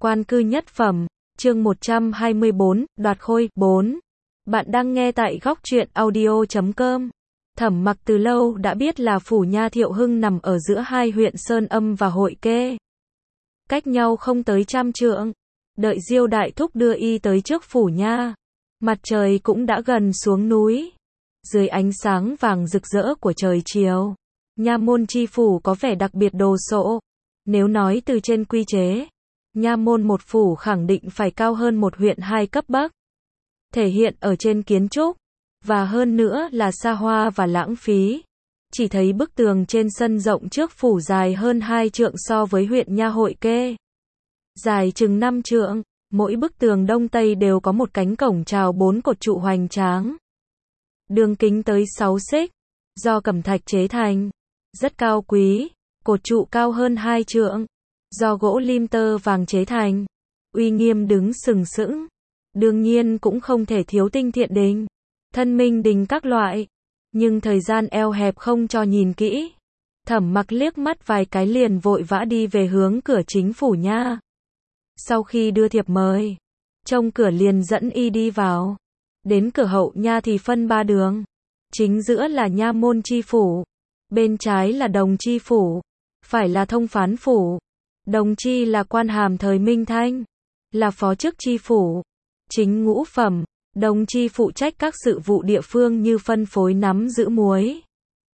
Quan cư nhất phẩm, chương 124, đoạt khôi, 4. Bạn đang nghe tại góc truyện audio.com. Thẩm Mặc từ lâu đã biết là phủ nha Thiệu Hưng nằm ở giữa hai huyện Sơn Âm và Hội Kê. Cách nhau không tới 100 trượng. Đợi Diêu đại thúc đưa y tới trước phủ nha. Mặt trời cũng đã gần xuống núi. Dưới ánh sáng vàng rực rỡ của trời chiều, nha môn chi phủ có vẻ đặc biệt đồ sộ. Nếu nói từ trên quy chế, nha môn một phủ khẳng định phải cao hơn một huyện 2 cấp bậc. Thể hiện ở trên kiến trúc, và hơn nữa là xa hoa và lãng phí. Chỉ thấy bức tường trên sân rộng trước phủ dài hơn 2 trượng so với huyện nha Hội Kê. Dài chừng 5 trượng, mỗi bức tường đông tây đều có một cánh cổng chào 4 cột trụ hoành tráng. Đường kính tới 6 xích, do cẩm thạch chế thành, rất cao quý. Cột trụ cao hơn 2 trượng, do gỗ lim tơ vàng chế thành, uy nghiêm đứng sừng sững. Đương nhiên cũng không thể thiếu tinh thiện đình, thân minh đình các loại, nhưng thời gian eo hẹp không cho nhìn kỹ. Thẩm Mặc liếc mắt vài cái liền vội vã đi về hướng cửa chính phủ nha. Sau khi đưa thiệp mời, trông cửa liền dẫn y đi vào. Đến cửa hậu nha thì phân 3 đường. Chính giữa là nha môn chi phủ, bên trái là đồng chi phủ, phải là thông phán phủ. Đồng chi là quan hàm thời Minh Thanh, là phó chức chi phủ, chính ngũ phẩm. Đồng chi phụ trách các sự vụ địa phương như phân phối nắm giữ muối,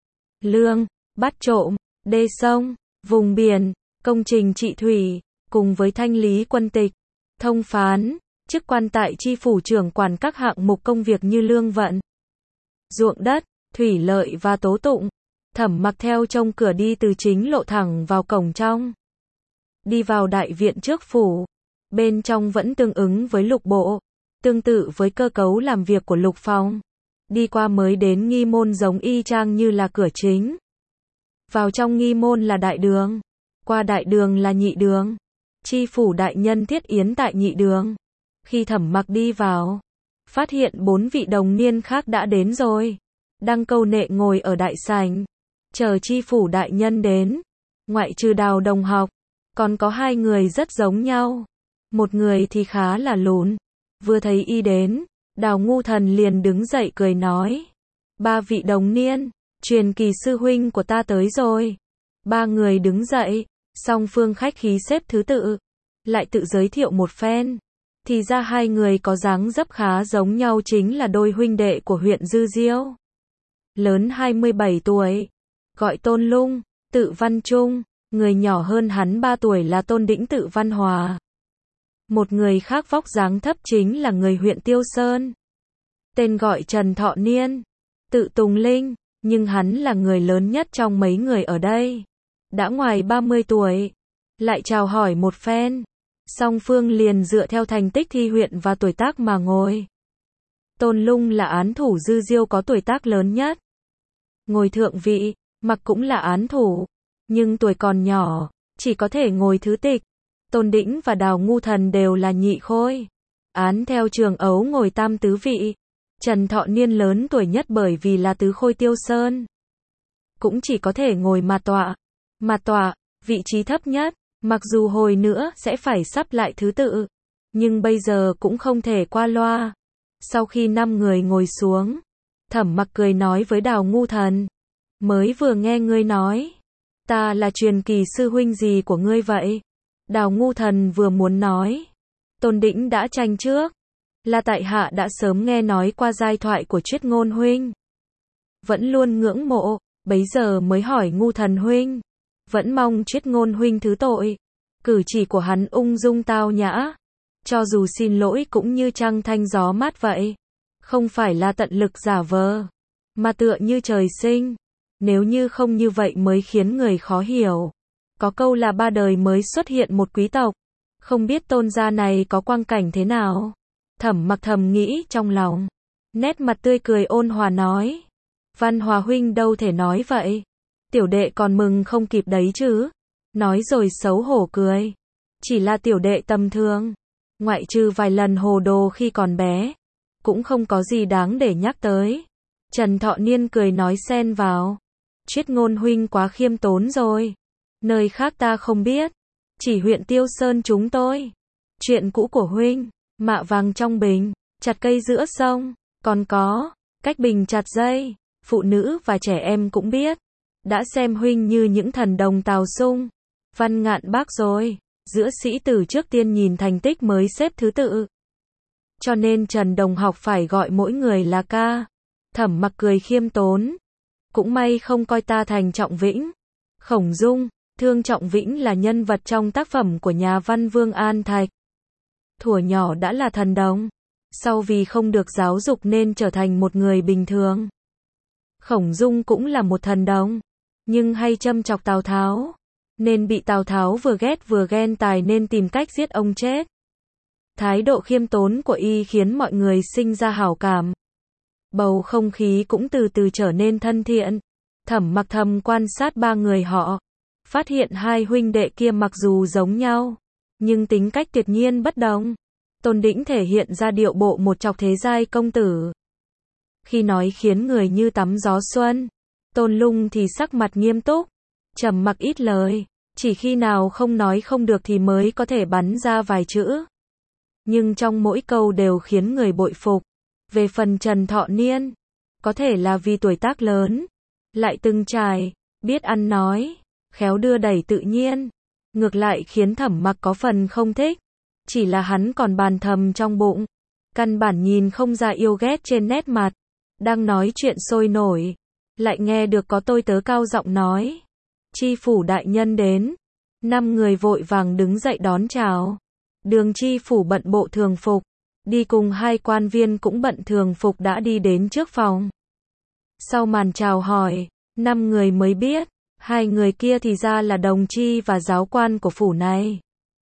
lương, bắt trộm, đê sông, vùng biển, công trình trị thủy, cùng với thanh lý quân tịch. Thông phán, chức quan tại chi phủ trưởng quản các hạng mục công việc như lương vận, ruộng đất, thủy lợi và tố tụng. Thẩm Mặc theo trông cửa đi từ chính lộ thẳng vào cổng trong. Đi vào đại viện trước phủ. Bên trong vẫn tương ứng với lục bộ, tương tự với cơ cấu làm việc của lục phòng. Đi qua mới đến nghi môn giống y chang như là cửa chính. Vào trong nghi môn là đại đường, qua đại đường là nhị đường. Chi phủ đại nhân thiết yến tại nhị đường. Khi Thẩm Mặc đi vào, phát hiện 4 vị đồng niên khác đã đến rồi, đang câu nệ ngồi ở đại sảnh, chờ chi phủ đại nhân đến. Ngoại trừ Đào đồng học, còn có 2 người rất giống nhau. Một người thì khá là lùn. Vừa thấy y đến, Đào Ngu Thần liền đứng dậy cười nói: 3 vị đồng niên, truyền kỳ sư huynh của ta tới rồi. 3 người đứng dậy, song phương khách khí xếp thứ tự, lại tự giới thiệu một phen. Thì ra 2 người có dáng dấp khá giống nhau chính là đôi huynh đệ của huyện Dư Diêu. Lớn 27 tuổi, gọi Tôn Lung, tự Văn Trung. Người nhỏ hơn hắn 3 tuổi là Tôn Đĩnh tự Văn Hòa. Một người khác vóc dáng thấp chính là người huyện Tiêu Sơn, tên gọi Trần Thọ Niên, tự Tùng Linh, nhưng hắn là người lớn nhất trong mấy người ở đây. Đã ngoài 30 tuổi, lại chào hỏi một phen. Song phương liền dựa theo thành tích thi huyện và tuổi tác mà ngồi. Tôn Lung là án thủ Dư Diêu có tuổi tác lớn nhất, ngồi thượng vị. Mặc cũng là án thủ, nhưng tuổi còn nhỏ, chỉ có thể ngồi thứ tịch. Tôn Đĩnh và Đào Ngu Thần đều là nhị khôi, án theo trường ấu ngồi tam tứ vị. Trần Thọ Niên lớn tuổi nhất bởi vì là tứ khôi Tiêu Sơn, cũng chỉ có thể ngồi mà tọa. Mà tọa, vị trí thấp nhất, mặc dù hồi nữa sẽ phải sắp lại thứ tự, nhưng bây giờ cũng không thể qua loa. Sau khi 5 người ngồi xuống, Thẩm Mặc cười nói với Đào Ngu Thần: mới vừa nghe ngươi nói, ta là truyền kỳ sư huynh gì của ngươi vậy? Đào Ngu Thần vừa muốn nói, Tôn Đĩnh đã tranh trước, là tại hạ đã sớm nghe nói qua giai thoại của Triết Ngôn huynh, vẫn luôn ngưỡng mộ, bấy giờ mới hỏi Ngu Thần huynh, vẫn mong Triết Ngôn huynh thứ tội. Cử chỉ của hắn ung dung tao nhã, cho dù xin lỗi cũng như trăng thanh gió mát vậy, không phải là tận lực giả vờ, mà tựa như trời sinh. Nếu như không như vậy mới khiến người khó hiểu. Có câu là 3 đời mới xuất hiện một quý tộc, không biết Tôn gia này có quang cảnh thế nào. Thẩm Mặc thầm nghĩ trong lòng, nét mặt tươi cười ôn hòa nói: Văn Hòa huynh đâu thể nói vậy, tiểu đệ còn mừng không kịp đấy chứ. Nói rồi xấu hổ cười, chỉ là tiểu đệ tầm thường, ngoại trừ vài lần hồ đồ khi còn bé, cũng không có gì đáng để nhắc tới. Trần Thọ Niên cười nói xen vào: Triết Ngôn huynh quá khiêm tốn rồi, nơi khác ta không biết, chỉ huyện Tiêu Sơn chúng tôi Chuyện cũ của huynh, mạ vàng trong bình, chặt cây giữa sông, còn có, cách bình chặt dây, phụ nữ và trẻ em cũng biết. Đã xem huynh như những thần đồng Tào Sung, Văn Ngạn Bác rồi, giữa sĩ tử trước tiên nhìn thành tích mới xếp thứ tự. Cho nên Trần Đồng Học phải gọi mỗi người là ca. Thẩm Mặc cười khiêm tốn. Cũng may không coi ta thành Trọng Vĩnh. Khổng Dung, Thương Trọng Vĩnh là nhân vật trong tác phẩm của nhà văn Vương An Thạch. Thuở nhỏ đã là thần đồng, sau vì không được giáo dục nên trở thành một người bình thường. Khổng Dung cũng là một thần đồng, nhưng hay châm chọc Tào Tháo, nên bị Tào Tháo vừa ghét vừa ghen tài nên tìm cách giết ông chết. Thái độ khiêm tốn của y khiến mọi người sinh ra hảo cảm. Bầu không khí cũng từ từ trở nên thân thiện. Thẩm Mặc thầm quan sát ba người họ, phát hiện hai huynh đệ kia mặc dù giống nhau, nhưng tính cách tuyệt nhiên bất đồng. Tôn Đĩnh thể hiện ra điệu bộ một chọc thế giai công tử. Khi nói khiến người như tắm gió xuân. Tôn Lung thì sắc mặt nghiêm túc, trầm mặc ít lời, chỉ khi nào không nói không được thì mới có thể bắn ra vài chữ. Nhưng trong mỗi câu đều khiến người bội phục. Về phần Trần Thọ Niên, có thể là vì tuổi tác lớn, lại từng trải, biết ăn nói, khéo đưa đẩy tự nhiên, ngược lại khiến Thẩm Mặc có phần không thích. Chỉ là hắn còn bàn thầm trong bụng, căn bản nhìn không ra yêu ghét trên nét mặt. Đang nói chuyện sôi nổi, lại nghe được có tôi tớ cao giọng nói: Chi phủ đại nhân đến. 5 người vội vàng đứng dậy đón chào. Đường chi phủ bận bộ thường phục, đi cùng hai quan viên cũng bận thường phục đã đi đến trước phòng. Sau màn chào hỏi, 5 người mới biết, hai người kia thì ra là đồng chi và giáo quan của phủ này.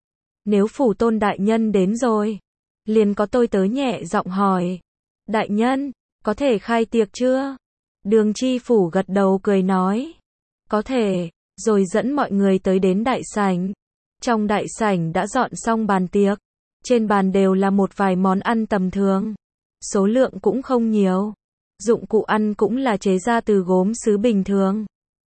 Nếu phủ Tôn đại nhân đến rồi, liền có tôi tớ nhẹ giọng hỏi: Đại nhân, có thể khai tiệc chưa? Đường chi phủ gật đầu cười nói: Có thể, rồi dẫn mọi người tới đến đại sảnh. Trong đại sảnh đã dọn xong bàn tiệc, trên bàn đều là một vài món ăn tầm thường, số lượng cũng không nhiều. Dụng cụ ăn cũng là chế ra từ gốm sứ bình thường,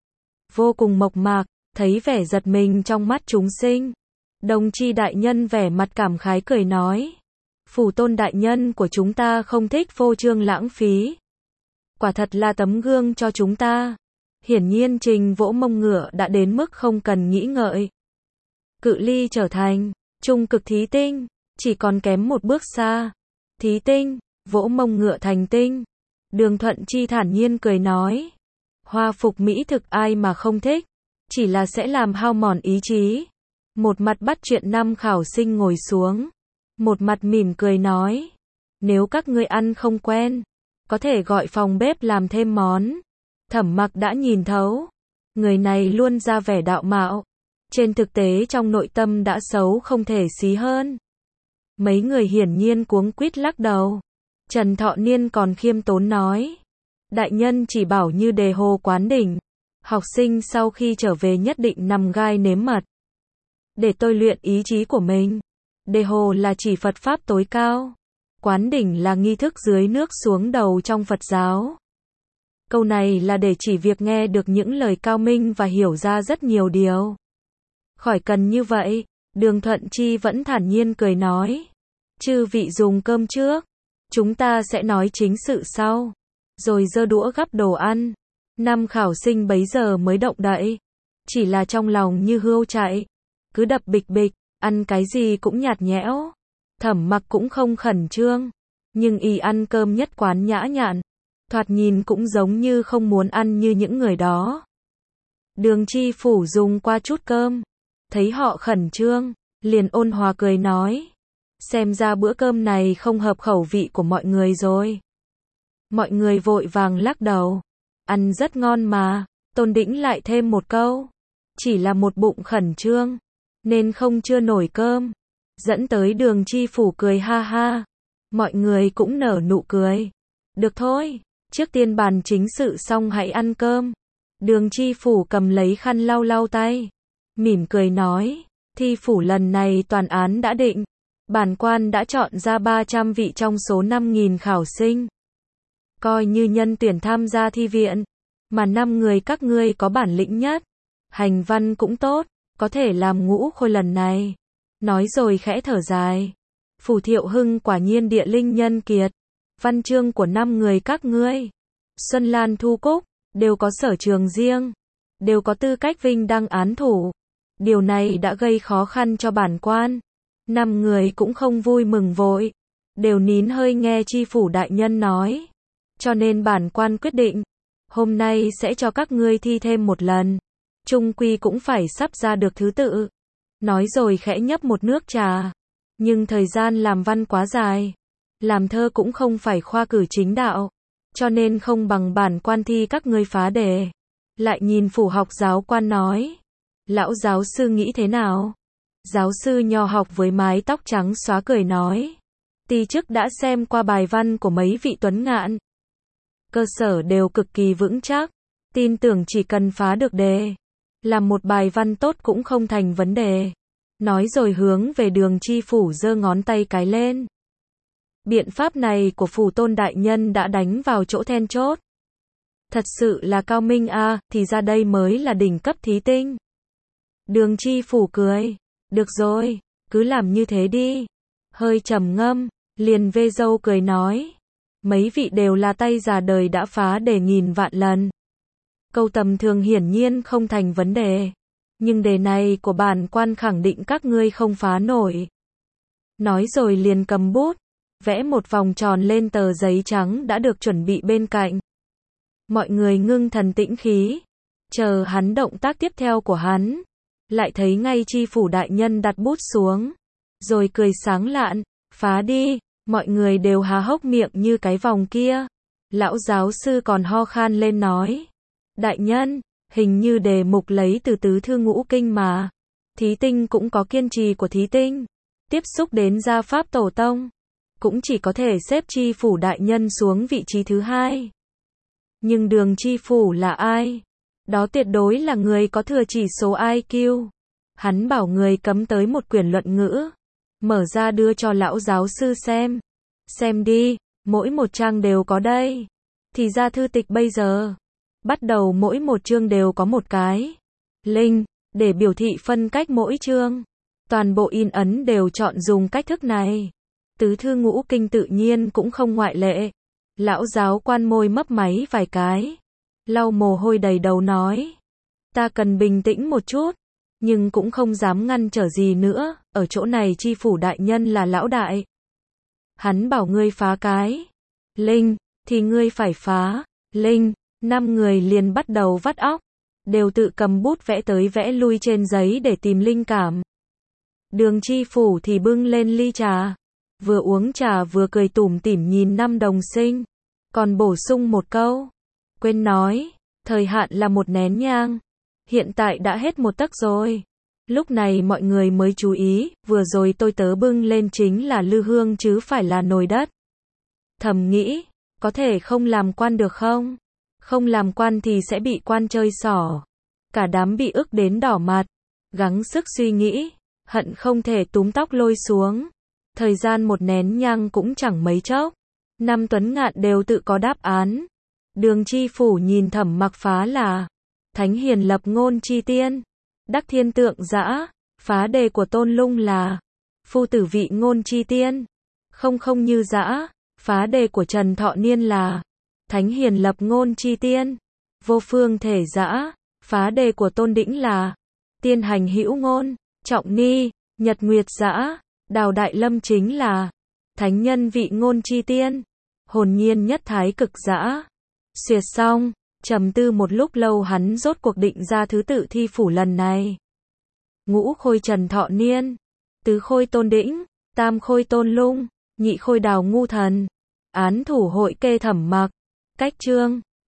vô cùng mộc mạc. Thấy vẻ giật mình trong mắt chúng sinh, đồng chi đại nhân vẻ mặt cảm khái cười nói: Phủ Tôn đại nhân của chúng ta không thích phô trương lãng phí, quả thật là tấm gương cho chúng ta. Hiển nhiên Trình vỗ mông ngựa đã đến mức không cần nghĩ ngợi. Cự ly trở thành trung cực thí tinh, chỉ còn kém một bước xa. Thí tinh, vỗ mông ngựa thành tinh. Đường Thuận Chi thản nhiên cười nói: Hoa phục mỹ thực ai mà không thích, chỉ là sẽ làm hao mòn ý chí. Một mặt bắt chuyện năm khảo sinh ngồi xuống, một mặt mỉm cười nói: Nếu các ngươi ăn không quen, có thể gọi phòng bếp làm thêm món. Thẩm Mặc đã nhìn thấu, người này luôn ra vẻ đạo mạo, trên thực tế trong nội tâm đã xấu không thể xí hơn. Mấy người hiển nhiên cuống quýt lắc đầu. Trần Thọ Niên còn khiêm tốn nói: Đại nhân chỉ bảo như Đề Hồ Quán Đỉnh, học sinh sau khi trở về nhất định nằm gai nếm mật, để tôi luyện ý chí của mình. Đề Hồ là chỉ Phật Pháp tối cao, Quán Đỉnh là nghi thức dưới nước xuống đầu trong Phật giáo. Câu này là để chỉ việc nghe được những lời cao minh và hiểu ra rất nhiều điều. Khỏi cần như vậy, Đường Thuận Chi vẫn thản nhiên cười nói: Chư vị dùng cơm trước, chúng ta sẽ nói chính sự sau. Rồi giơ đũa gắp đồ ăn. Năm khảo sinh bấy giờ mới động đậy, chỉ là trong lòng như hươu chạy, cứ đập bịch bịch, ăn cái gì cũng nhạt nhẽo. Thẩm Mặc cũng không khẩn trương, nhưng y ăn cơm nhất quán nhã nhặn, thoạt nhìn cũng giống như không muốn ăn như những người đó. Đường chi phủ dùng qua chút cơm, thấy họ khẩn trương, liền ôn hòa cười nói: Xem ra bữa cơm này không hợp khẩu vị của mọi người rồi. Mọi người vội vàng lắc đầu: Ăn rất ngon mà. Tôn Đĩnh lại thêm một câu: Chỉ là một bụng khẩn trương, nên không chưa nổi cơm. Dẫn tới đường chi phủ cười ha ha. Mọi người cũng nở nụ cười. Được thôi, trước tiên bàn chính sự xong hãy ăn cơm. Đường chi phủ cầm lấy khăn lau lau tay, mỉm cười nói: Thi phủ lần này toàn án đã định, bản quan đã chọn ra 300 vị trong số 5.000 khảo sinh, coi như nhân tuyển tham gia thi viện, mà 5 người các ngươi có bản lĩnh nhất, hành văn cũng tốt, có thể làm ngũ khôi lần này. nói rồi khẽ thở dài. Phủ Thiệu Hưng quả nhiên địa linh nhân kiệt. Văn chương của 5 người các ngươi, Xuân Lan Thu Cúc, đều có sở trường riêng, đều có tư cách vinh đăng án thủ. Điều này đã gây khó khăn cho bản quan. 5 người cũng không vui mừng vội, đều nín hơi nghe tri phủ đại nhân nói. Cho nên bản quan quyết định, hôm nay sẽ cho các ngươi thi thêm một lần. Chung quy cũng phải sắp ra được thứ tự. Nói rồi khẽ nhấp một nước trà. Nhưng thời gian làm văn quá dài, làm thơ cũng không phải khoa cử chính đạo, cho nên không bằng bản quan thi các ngươi phá đề. Lại nhìn phủ học giáo quan nói, lão giáo sư nghĩ thế nào? Giáo sư nho học với mái tóc trắng xóa cười nói, ti chức đã xem qua bài văn của mấy vị tuấn ngạn. Cơ sở đều cực kỳ vững chắc, tin tưởng chỉ cần phá được đề, làm một bài văn tốt cũng không thành vấn đề. Nói rồi hướng về Đường Chi phủ giơ ngón tay cái lên. Biện pháp này của phủ tôn đại nhân đã đánh vào chỗ then chốt. Thật sự là cao minh a, thì ra đây mới là đỉnh cấp thí tinh. Đường Chi phủ cười, được rồi, cứ làm như thế đi. Hơi trầm ngâm, liền vê râu cười nói, mấy vị đều là tay già đời đã phá đề nghìn vạn lần. Câu tầm thường hiển nhiên không thành vấn đề. Nhưng đề này của bản quan khẳng định các ngươi không phá nổi. Nói rồi liền cầm bút, vẽ một vòng tròn lên tờ giấy trắng đã được chuẩn bị bên cạnh. Mọi người ngưng thần tĩnh khí, chờ hắn động tác tiếp theo của hắn. Lại thấy ngay tri phủ đại nhân đặt bút xuống, rồi cười sáng lạn, phá đi. Mọi người đều há hốc miệng như cái vòng kia. Lão giáo sư còn ho khan lên nói, đại nhân, hình như đề mục lấy từ tứ thư ngũ kinh mà. Thí tinh cũng có kiên trì của thí tinh. Tiếp xúc đến gia pháp tổ tông, cũng chỉ có thể xếp tri phủ đại nhân xuống vị trí thứ 2. Nhưng Đường tri phủ là ai? Đó tuyệt đối là người có thừa chỉ số IQ. Hắn bảo người cấm tới một quyển luận ngữ, mở ra đưa cho lão giáo sư xem. Xem đi, mỗi một trang đều có đây. Thì ra thư tịch bây giờ, bắt đầu mỗi một chương đều có một cái linh, để biểu thị phân cách mỗi chương. Toàn bộ in ấn đều chọn dùng cách thức này. Tứ thư ngũ kinh tự nhiên cũng không ngoại lệ. Lão giáo quan môi mấp máy vài cái, lau mồ hôi đầy đầu nói, ta cần bình tĩnh một chút, nhưng cũng không dám ngăn trở gì nữa, ở chỗ này tri phủ đại nhân là lão đại. Hắn bảo ngươi phá cái linh, thì ngươi phải phá linh. 5 người liền bắt đầu vắt óc, đều tự cầm bút vẽ tới vẽ lui trên giấy để tìm linh cảm. Đường tri phủ thì bưng lên ly trà, vừa uống trà vừa cười tủm tỉm nhìn 5 đồng sinh, còn bổ sung một câu, quên nói, thời hạn là một nén nhang, hiện tại đã hết một tấc rồi. Lúc này mọi người mới chú ý, vừa rồi tôi tớ bưng lên chính là lư hương chứ phải là nồi đất. Thầm nghĩ, có thể không làm quan được không? Không làm quan thì sẽ bị quan chơi xỏ. Cả đám bị ức đến đỏ mặt, gắng sức suy nghĩ, hận không thể túm tóc lôi xuống. Thời gian một nén nhang cũng chẳng mấy chốc. 5 tuấn ngạn đều tự có đáp án. Đường tri phủ nhìn Thẩm Mặc phá là Thánh Hiền Lập Ngôn Chi Tiên, Đắc Thiên Tượng Dã. Phá đề của Tôn Lung là Phu Tử Vị Ngôn Chi Tiên, Không Không Như Dã. Phá đề của Trần Thọ Niên là Thánh Hiền Lập Ngôn Chi Tiên, Vô Phương Thể Dã. Phá đề của Tôn Đĩnh là Tiên Hành Hữu Ngôn, Trọng Ni, Nhật Nguyệt Dã. Đào Đại Lâm chính là Thánh Nhân Vị Ngôn Chi Tiên, Hồn Nhiên Nhất Thái Cực Dã. Xuyệt xong, trầm tư một lúc lâu hắn rốt cuộc định ra thứ tự thi phủ lần này. Ngũ khôi Trần Thọ Niên, tứ khôi Tôn Đĩnh, tam khôi Tôn Lung, nhị khôi Đào Ngu Thần, án thủ hội kê Thẩm Mặc. Cách chương